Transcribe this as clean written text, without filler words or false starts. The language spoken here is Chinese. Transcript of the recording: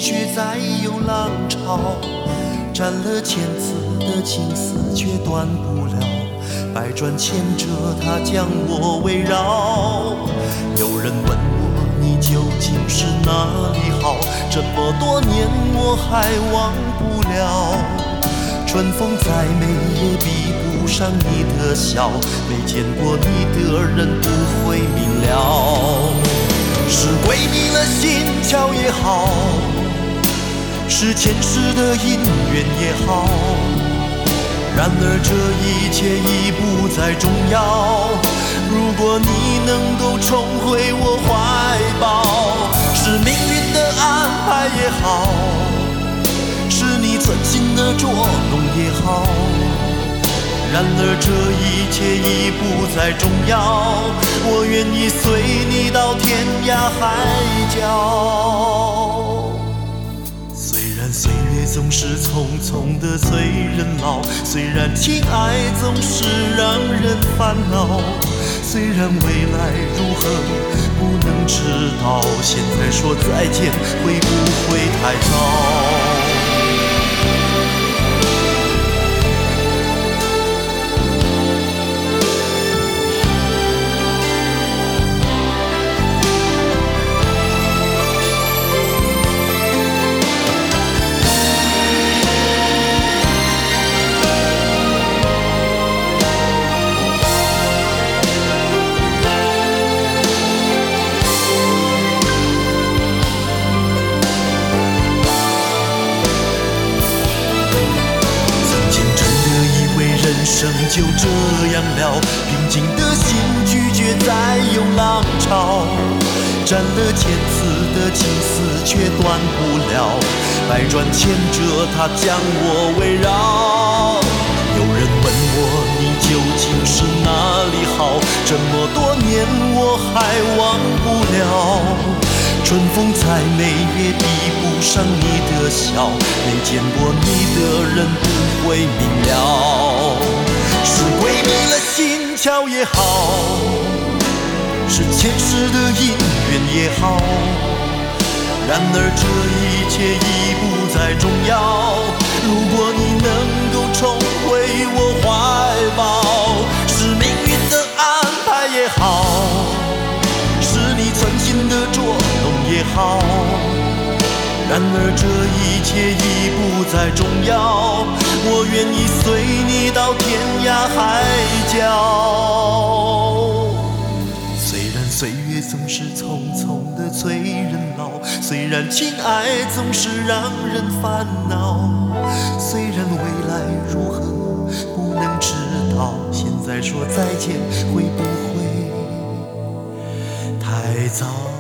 绝再有浪潮。斩了千次的情丝却断不了，百转千折它将我围绕。有人问我你究竟是哪里好，这么多年我还忘不了。春风再美也比不上你的笑，没见过你的人不会明了。是鬼迷了心窍也好，是前世的因缘也好，然而这一切已不再重要。如果你能够重回我怀抱，是命运的安排也好，是你存心的捉弄也好，然而这一切已不再重要。我愿意随你到天涯海角。虽然岁月总是匆匆的催人老，虽然情爱总是让人烦恼，虽然未来如何不能知道，现在说再见会不会太早？人生就这样了，平静的心拒绝再有浪潮。斩了千次的情丝却断不了，百转千折它将我围绕。有人问我你究竟是哪里好，这么多年我还忘不了。春风再美也比不上你的笑，没见过你的人不会明了。是鬼迷了心窍也好，是前世的因缘也好，然而这一切已不再重要。如果你能够重回我怀抱，是命运的安排也好，是你存心的捉弄也好，然而这一切已不再重要。我愿意随你到天涯海角。虽然岁月总是匆匆的催人老，虽然情爱总是让人烦恼，虽然未来如何不能知道，现在说再见会不会太早？